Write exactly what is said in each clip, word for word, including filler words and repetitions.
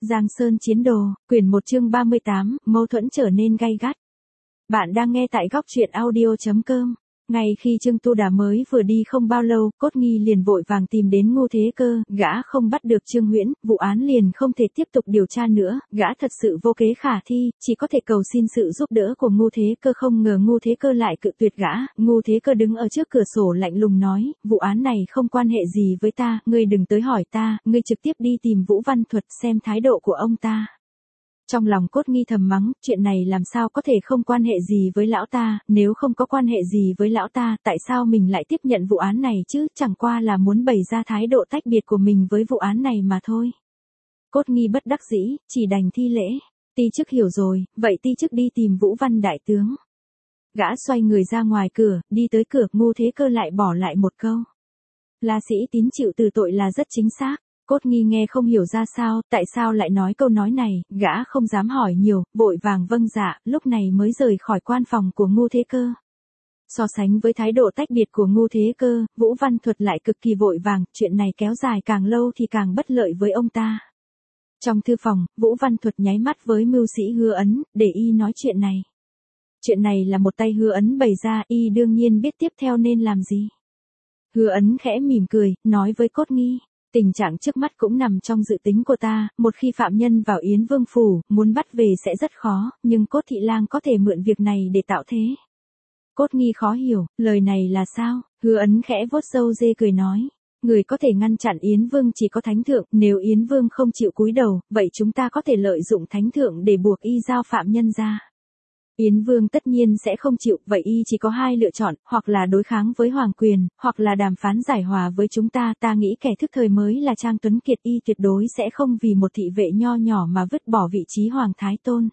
Giang Sơn Chiến Đồ, quyển một chương ba mươi tám, mâu thuẫn trở nên gay gắt. Bạn đang nghe tại góc truyện audio chấm com. Ngay khi Trương Tu Đà mới vừa đi không bao lâu, Cốt Nghi liền vội vàng tìm đến Ngô Thế Cơ, gã không bắt được Trương Huyễn, vụ án liền không thể tiếp tục điều tra nữa, gã thật sự vô kế khả thi, chỉ có thể cầu xin sự giúp đỡ của Ngô Thế Cơ. Không ngờ Ngô Thế Cơ lại cự tuyệt gã. Ngô Thế Cơ đứng ở trước cửa sổ lạnh lùng nói, vụ án này không quan hệ gì với ta, ngươi đừng tới hỏi ta, ngươi trực tiếp đi tìm Vũ Văn Thuật xem thái độ của ông ta. Trong lòng Cốt Nghi thầm mắng, chuyện này làm sao có thể không quan hệ gì với lão ta, nếu không có quan hệ gì với lão ta, tại sao mình lại tiếp nhận vụ án này chứ, chẳng qua là muốn bày ra thái độ tách biệt của mình với vụ án này mà thôi. Cốt Nghi bất đắc dĩ, chỉ đành thi lễ, ti chức hiểu rồi, vậy ti chức đi tìm Vũ Văn đại tướng. Gã xoay người ra ngoài cửa, đi tới cửa, Ngô Thế Cơ lại bỏ lại một câu. La Sĩ Tín chịu từ tội là rất chính xác. Cốt Nghi nghe không hiểu ra sao, tại sao lại nói câu nói này, gã không dám hỏi nhiều, vội vàng vâng dạ, lúc này mới rời khỏi quan phòng của Ngô Thế Cơ. So sánh với thái độ tách biệt của Ngô Thế Cơ, Vũ Văn Thuật lại cực kỳ vội vàng, chuyện này kéo dài càng lâu thì càng bất lợi với ông ta. Trong thư phòng, Vũ Văn Thuật nháy mắt với mưu sĩ Hứa Ấn, để y nói chuyện này. Chuyện này là một tay Hứa Ấn bày ra, y đương nhiên biết tiếp theo nên làm gì. Hứa Ấn khẽ mỉm cười, nói với Cốt Nghi. Tình trạng trước mắt cũng nằm trong dự tính của ta, một khi phạm nhân vào Yến Vương phủ, muốn bắt về sẽ rất khó, nhưng Cốt Thị Lang có thể mượn việc này để tạo thế. Cốt Nghi khó hiểu, lời này là sao? Hứa Ấn khẽ vuốt râu dê cười nói, người có thể ngăn chặn Yến Vương chỉ có Thánh Thượng, nếu Yến Vương không chịu cúi đầu, vậy chúng ta có thể lợi dụng Thánh Thượng để buộc y giao phạm nhân ra. Yến Vương tất nhiên sẽ không chịu, vậy y chỉ có hai lựa chọn, hoặc là đối kháng với hoàng quyền, hoặc là đàm phán giải hòa với chúng ta. Ta nghĩ kẻ thức thời mới là Trang Tuấn Kiệt, y tuyệt đối sẽ không vì một thị vệ nho nhỏ mà vứt bỏ vị trí hoàng thái tôn.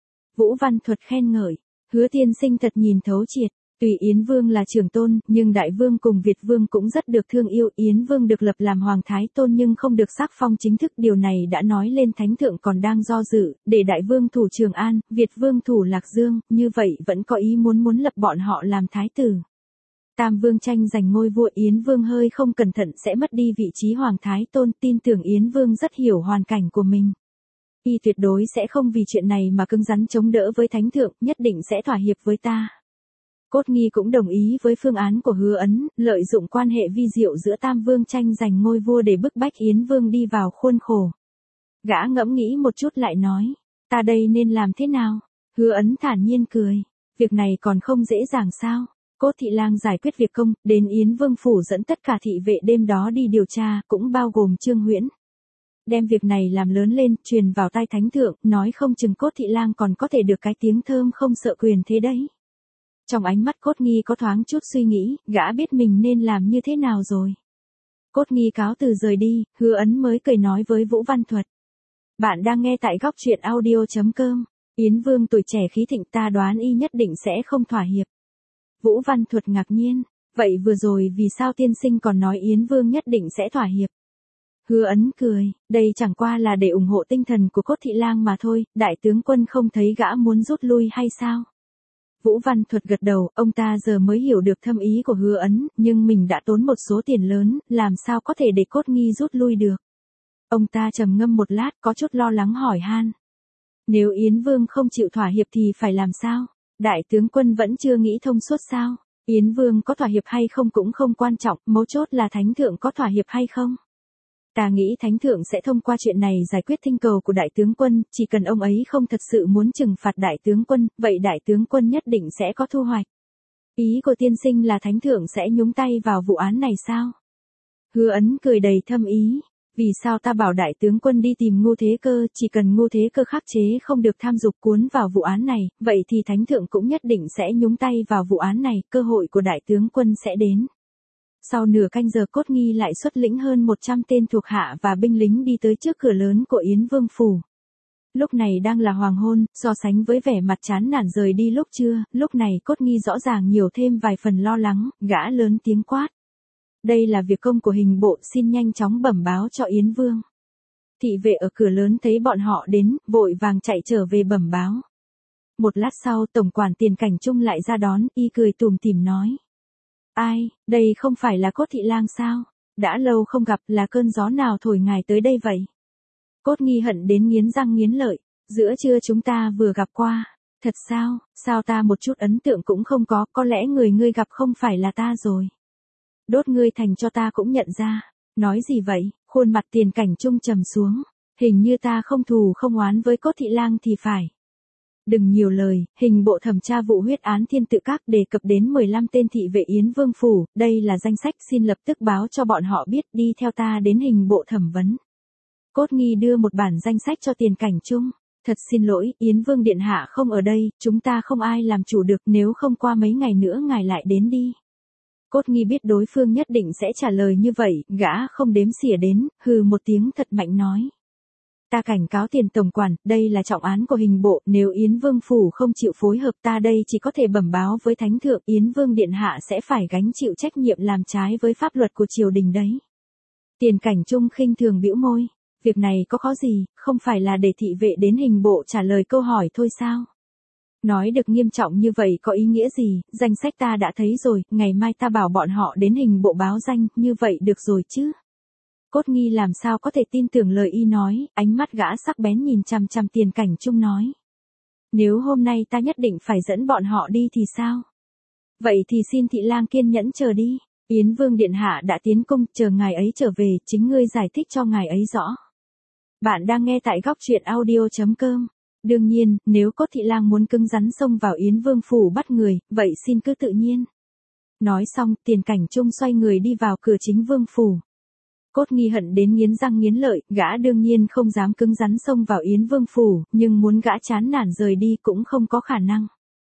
Vũ Văn Thuật khen ngợi, Hứa tiên sinh thật nhìn thấu triệt. Tuy Yến Vương là trưởng tôn, nhưng Đại Vương cùng Việt Vương cũng rất được thương yêu. Yến Vương được lập làm Hoàng Thái Tôn nhưng không được sắc phong chính thức. Điều này đã nói lên Thánh Thượng còn đang do dự, để Đại Vương thủ Trường An, Việt Vương thủ Lạc Dương, như vậy vẫn có ý muốn muốn lập bọn họ làm Thái tử. Tam Vương tranh giành ngôi vua, Yến Vương hơi không cẩn thận sẽ mất đi vị trí Hoàng Thái Tôn. Tin tưởng Yến Vương rất hiểu hoàn cảnh của mình. Y tuyệt đối sẽ không vì chuyện này mà cứng rắn chống đỡ với Thánh Thượng, nhất định sẽ thỏa hiệp với ta. Cốt Nghi cũng đồng ý với phương án của Hứa Ấn, lợi dụng quan hệ vi diệu giữa Tam Vương tranh giành ngôi vua để bức bách Yến Vương đi vào khuôn khổ. Gã ngẫm nghĩ một chút lại nói, ta đây nên làm thế nào? Hứa Ấn thản nhiên cười, việc này còn không dễ dàng sao? Cốt Thị Lang giải quyết việc công, đến Yến Vương phủ dẫn tất cả thị vệ đêm đó đi điều tra, cũng bao gồm Trương Huyễn. Đem việc này làm lớn lên, truyền vào tai Thánh Thượng, nói không chừng Cốt Thị Lang còn có thể được cái tiếng thơm không sợ quyền thế đấy. Trong ánh mắt Cốt Nghi có thoáng chút suy nghĩ, gã biết mình nên làm như thế nào rồi. Cốt Nghi cáo từ rời đi, Hứa Ấn mới cười nói với Vũ Văn Thuật. Bạn đang nghe tại góc truyện audio chấm com. Yến Vương tuổi trẻ khí thịnh, ta đoán y nhất định sẽ không thỏa hiệp. Vũ Văn Thuật ngạc nhiên, vậy vừa rồi vì sao tiên sinh còn nói Yến Vương nhất định sẽ thỏa hiệp? Hứa Ấn cười, đây chẳng qua là để ủng hộ tinh thần của Cốt Thị Lang mà thôi, đại tướng quân không thấy gã muốn rút lui hay sao? Vũ Văn Thuật gật đầu, ông ta giờ mới hiểu được thâm ý của Hứa Ấn, nhưng mình đã tốn một số tiền lớn, làm sao có thể để Cốt Nghi rút lui được. Ông ta trầm ngâm một lát, có chút lo lắng hỏi han. Nếu Yến Vương không chịu thỏa hiệp thì phải làm sao? Đại tướng quân vẫn chưa nghĩ thông suốt sao? Yến Vương có thỏa hiệp hay không cũng không quan trọng, mấu chốt là Thánh Thượng có thỏa hiệp hay không? Ta nghĩ Thánh Thượng sẽ thông qua chuyện này giải quyết thỉnh cầu của đại tướng quân, chỉ cần ông ấy không thật sự muốn trừng phạt đại tướng quân, vậy đại tướng quân nhất định sẽ có thu hoạch. Ý của tiên sinh là Thánh Thượng sẽ nhúng tay vào vụ án này sao? Hứa Ấn cười đầy thâm ý, vì sao ta bảo đại tướng quân đi tìm Ngô Thế Cơ, chỉ cần Ngô Thế Cơ khắc chế không được tham dục cuốn vào vụ án này, vậy thì Thánh Thượng cũng nhất định sẽ nhúng tay vào vụ án này, cơ hội của đại tướng quân sẽ đến. Sau nửa canh giờ Cốt Nghi lại xuất lĩnh hơn một trăm tên thuộc hạ và binh lính đi tới trước cửa lớn của Yến Vương phủ. Lúc này đang là hoàng hôn, so sánh với vẻ mặt chán nản rời đi lúc trưa, lúc này Cốt Nghi rõ ràng nhiều thêm vài phần lo lắng, gã lớn tiếng quát. Đây là việc công của hình bộ, xin nhanh chóng bẩm báo cho Yến Vương. Thị vệ ở cửa lớn thấy bọn họ đến, vội vàng chạy trở về bẩm báo. Một lát sau tổng quản Tiền Cảnh Trung lại ra đón, y cười tủm tỉm nói. Ai, đây không phải là Cốt Thị Lang sao? Đã lâu không gặp, là cơn gió nào thổi ngài tới đây vậy? Cốt nghi hận đến nghiến răng nghiến lợi, giữa trưa chúng ta vừa gặp qua. Thật sao, sao ta một chút ấn tượng cũng không có, có lẽ người ngươi gặp không phải là ta rồi. Đốt ngươi thành cho ta cũng nhận ra. Nói gì vậy, khuôn mặt Tiền Cảnh Trung trầm xuống. Hình như ta không thù không oán với Cốt thị lang thì phải. Đừng nhiều lời, hình bộ thẩm tra vụ huyết án Thiên Tự Các đề cập đến mười lăm tên thị vệ Yến Vương phủ, đây là danh sách, xin lập tức báo cho bọn họ biết, đi theo ta đến hình bộ thẩm vấn. Cốt nghi đưa một bản danh sách cho Tiền Cảnh Trung. Thật xin lỗi, Yến Vương điện hạ không ở đây, chúng ta không ai làm chủ được, nếu không qua mấy ngày nữa ngài lại đến đi. Cốt nghi biết đối phương nhất định sẽ trả lời như vậy, gã không đếm xỉa đến, hừ một tiếng thật mạnh nói. Ta cảnh cáo Tiền tổng quản, đây là trọng án của hình bộ, nếu Yến Vương phủ không chịu phối hợp ta đây chỉ có thể bẩm báo với Thánh thượng, Yến Vương điện hạ sẽ phải gánh chịu trách nhiệm làm trái với pháp luật của triều đình đấy. Tiền Cảnh Trung khinh thường bĩu môi, việc này có khó gì, không phải là để thị vệ đến hình bộ trả lời câu hỏi thôi sao? Nói được nghiêm trọng như vậy có ý nghĩa gì, danh sách ta đã thấy rồi, ngày mai ta bảo bọn họ đến hình bộ báo danh, như vậy được rồi chứ? Cốt nghi làm sao có thể tin tưởng lời y nói, ánh mắt gã sắc bén nhìn chằm chằm Tiền Cảnh Trung nói. Nếu hôm nay ta nhất định phải dẫn bọn họ đi thì sao? Vậy thì xin thị lang kiên nhẫn chờ đi, Yến Vương điện hạ đã tiến cung, chờ ngài ấy trở về, chính ngươi giải thích cho ngài ấy rõ. Bạn đang nghe tại góc truyện audio chấm com. Đương nhiên, nếu Cốt thị lang muốn cứng rắn xông vào Yến Vương phủ bắt người, vậy xin cứ tự nhiên. Nói xong, Tiền Cảnh Trung xoay người đi vào cửa chính vương phủ. Cốt nghi hận đến nghiến răng nghiến lợi, gã đương nhiên không dám cứng rắn xông vào Yến Vương phủ, nhưng muốn gã chán nản rời đi cũng không có khả năng.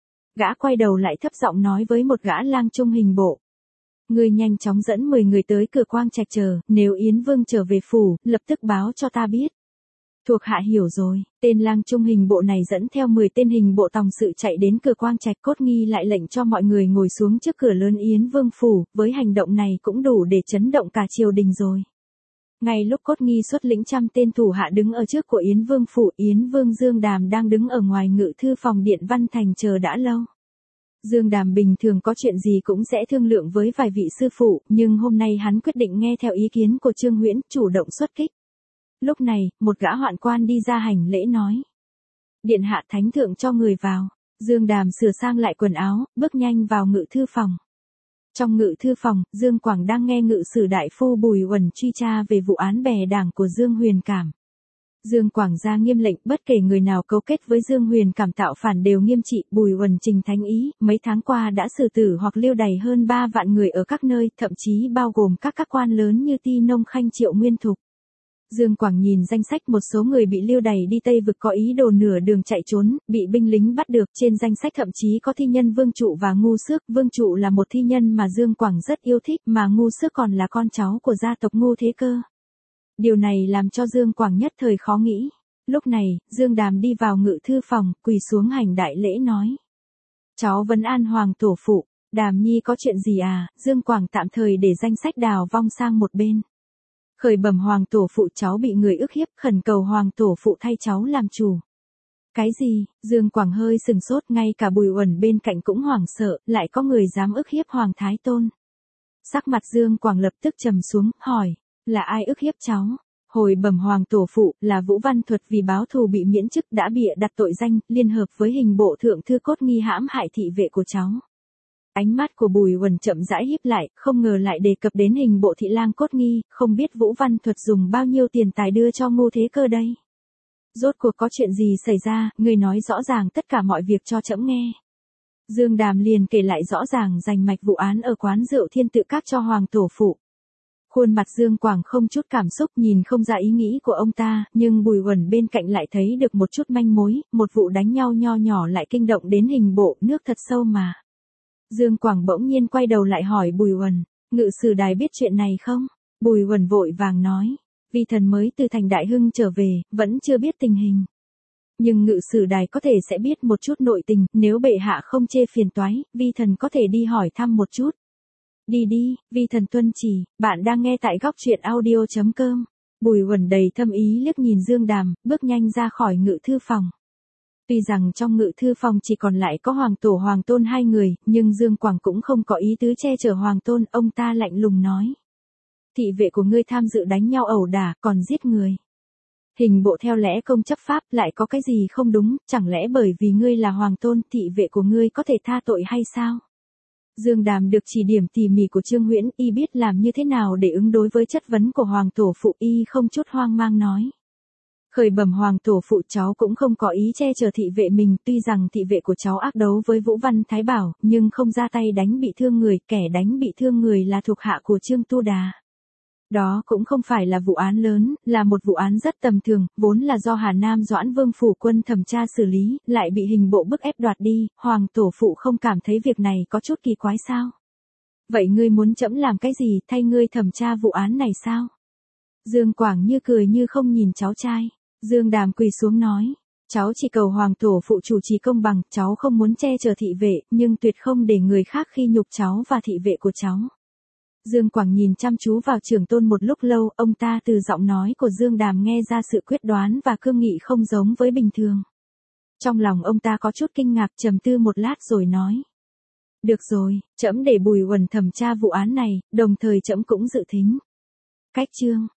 Gã quay đầu lại thấp giọng nói với một gã lang trung hình bộ. Ngươi nhanh chóng dẫn mười người tới cửa Quang Trạch chờ, nếu Yến Vương trở về phủ, lập tức báo cho ta biết. Thuộc hạ hiểu rồi, tên lang trung hình bộ này dẫn theo mười tên hình bộ tòng sự chạy đến cửa Quang Trạch. Cốt nghi lại lệnh cho mọi người ngồi xuống trước cửa lớn Yến Vương phủ, với hành động này cũng đủ để chấn động cả triều đình rồi. Ngay lúc Cốt nghi xuất lĩnh trăm tên thủ hạ đứng ở trước của Yến Vương phủ, Yến Vương Dương Đàm đang đứng ở ngoài ngự thư phòng Điện Văn Thành chờ đã lâu. Dương Đàm bình thường có chuyện gì cũng sẽ thương lượng với vài vị sư phụ, nhưng hôm nay hắn quyết định nghe theo ý kiến của Trương Huyễn, chủ động xuất kích. Lúc này, một gã hoạn quan đi ra hành lễ nói. Điện hạ thánh thượng cho người vào. Dương Đàm sửa sang lại quần áo, bước nhanh vào ngự thư phòng. Trong ngự thư phòng, Dương Quảng đang nghe ngự sử đại phu Bùi Uẩn truy tra về vụ án bè đảng của Dương Huyền Cảm. Dương Quảng ra nghiêm lệnh, bất kể người nào cấu kết với Dương Huyền Cảm tạo phản đều nghiêm trị. Bùi Uẩn trình thánh ý, mấy tháng qua đã xử tử hoặc liêu đày hơn ba vạn người ở các nơi, thậm chí bao gồm các các quan lớn như Ti Nông Khanh Triệu Nguyên Thục. Dương Quảng nhìn danh sách một số người bị liêu đày đi Tây Vực có ý đồ nửa đường chạy trốn, bị binh lính bắt được, trên danh sách thậm chí có thi nhân Vương Trụ và Ngu Xước. Vương Trụ là một thi nhân mà Dương Quảng rất yêu thích, mà Ngu Xước còn là con cháu của gia tộc Ngu Thế Cơ. Điều này làm cho Dương Quảng nhất thời khó nghĩ. Lúc này, Dương Đàm đi vào ngự thư phòng, quỳ xuống hành đại lễ nói. Cháu vấn an Hoàng tổ phụ, Đàm Nhi có chuyện gì à? Dương Quảng tạm thời để danh sách Đào Vong sang một bên. Khởi bẩm Hoàng tổ phụ, cháu bị người ức hiếp, khẩn cầu Hoàng tổ phụ thay cháu làm chủ. Cái gì? Dương Quảng hơi sừng sốt, ngay cả Bùi Uẩn bên cạnh cũng hoảng sợ, lại có người dám ức hiếp Hoàng Thái Tôn. Sắc mặt Dương Quảng lập tức trầm xuống, hỏi, là ai ức hiếp cháu? Hồi bẩm Hoàng tổ phụ, là Vũ Văn Thuật vì báo thù bị miễn chức đã bịa đặt tội danh, liên hợp với hình bộ thượng thư Cốt nghi hãm hại thị vệ của cháu. Ánh mắt của Bùi Uẩn chậm rãi híp lại, không ngờ lại đề cập đến hình bộ thị lang Cốt nghi, không biết Vũ Văn Thuật dùng bao nhiêu tiền tài đưa cho Ngô Thế Cơ đây. Rốt cuộc có chuyện gì xảy ra, người nói rõ ràng tất cả mọi việc cho trẫm nghe. Dương Đàm liền kể lại rõ ràng rành mạch vụ án ở quán rượu Thiên Tự Các cho Hoàng tổ phụ. Khuôn mặt Dương Quảng không chút cảm xúc, nhìn không ra ý nghĩ của ông ta, nhưng Bùi Uẩn bên cạnh lại thấy được một chút manh mối, một vụ đánh nhau nho nhỏ lại kinh động đến hình bộ, nước thật sâu mà. Dương Quảng bỗng nhiên quay đầu lại hỏi Bùi Uẩn, ngự sử đài biết chuyện này không? Bùi Uẩn vội vàng nói, vi thần mới từ thành Đại Hưng trở về, vẫn chưa biết tình hình. Nhưng ngự sử đài có thể sẽ biết một chút nội tình, nếu bệ hạ không chê phiền toái, vi thần có thể đi hỏi thăm một chút. Đi đi, vi thần tuân chỉ. Bạn đang nghe tại góc truyện audio chấm com. Bùi Uẩn đầy thâm ý liếc nhìn Dương Đàm, bước nhanh ra khỏi ngự thư phòng. Tuy rằng trong ngự thư phòng chỉ còn lại có Hoàng tổ Hoàng tôn hai người, nhưng Dương Quảng cũng không có ý tứ che chở Hoàng tôn, ông ta lạnh lùng nói. Thị vệ của ngươi tham dự đánh nhau ẩu đả, còn giết người. Hình bộ theo lẽ công chấp pháp lại có cái gì không đúng, chẳng lẽ bởi vì ngươi là hoàng tôn, thị vệ của ngươi có thể tha tội hay sao? Dương Đàm được chỉ điểm tỉ mỉ của Trương Huyễn, y biết làm như thế nào để ứng đối với chất vấn của hoàng tổ phụ, y không chút hoang mang nói. Khởi bẩm hoàng tổ phụ, cháu cũng không có ý che chở thị vệ mình, tuy rằng thị vệ của cháu ác đấu với Vũ Văn Thái Bảo, nhưng không ra tay đánh bị thương người, kẻ đánh bị thương người là thuộc hạ của Trương Tu Đà. Đó cũng không phải là vụ án lớn, là một vụ án rất tầm thường, vốn là do Hà Nam Doãn Vương phủ quân thẩm tra xử lý, lại bị hình bộ bức ép đoạt đi, hoàng tổ phụ không cảm thấy việc này có chút kỳ quái sao? Vậy ngươi muốn trẫm làm cái gì, thay ngươi thẩm tra vụ án này sao? Dương Quảng Như cười như không nhìn cháu trai. Dương Đàm quỳ xuống nói, cháu chỉ cầu hoàng tổ phụ chủ trì công bằng, cháu không muốn che chở thị vệ, nhưng tuyệt không để người khác khi nhục cháu và thị vệ của cháu. Dương Quảng nhìn chăm chú vào trưởng tôn một lúc lâu, ông ta từ giọng nói của Dương Đàm nghe ra sự quyết đoán và cương nghị không giống với bình thường. Trong lòng ông ta có chút kinh ngạc, trầm tư một lát rồi nói. Được rồi, trẫm để Bùi Uẩn thẩm tra vụ án này, đồng thời trẫm cũng dự thính. Cách chương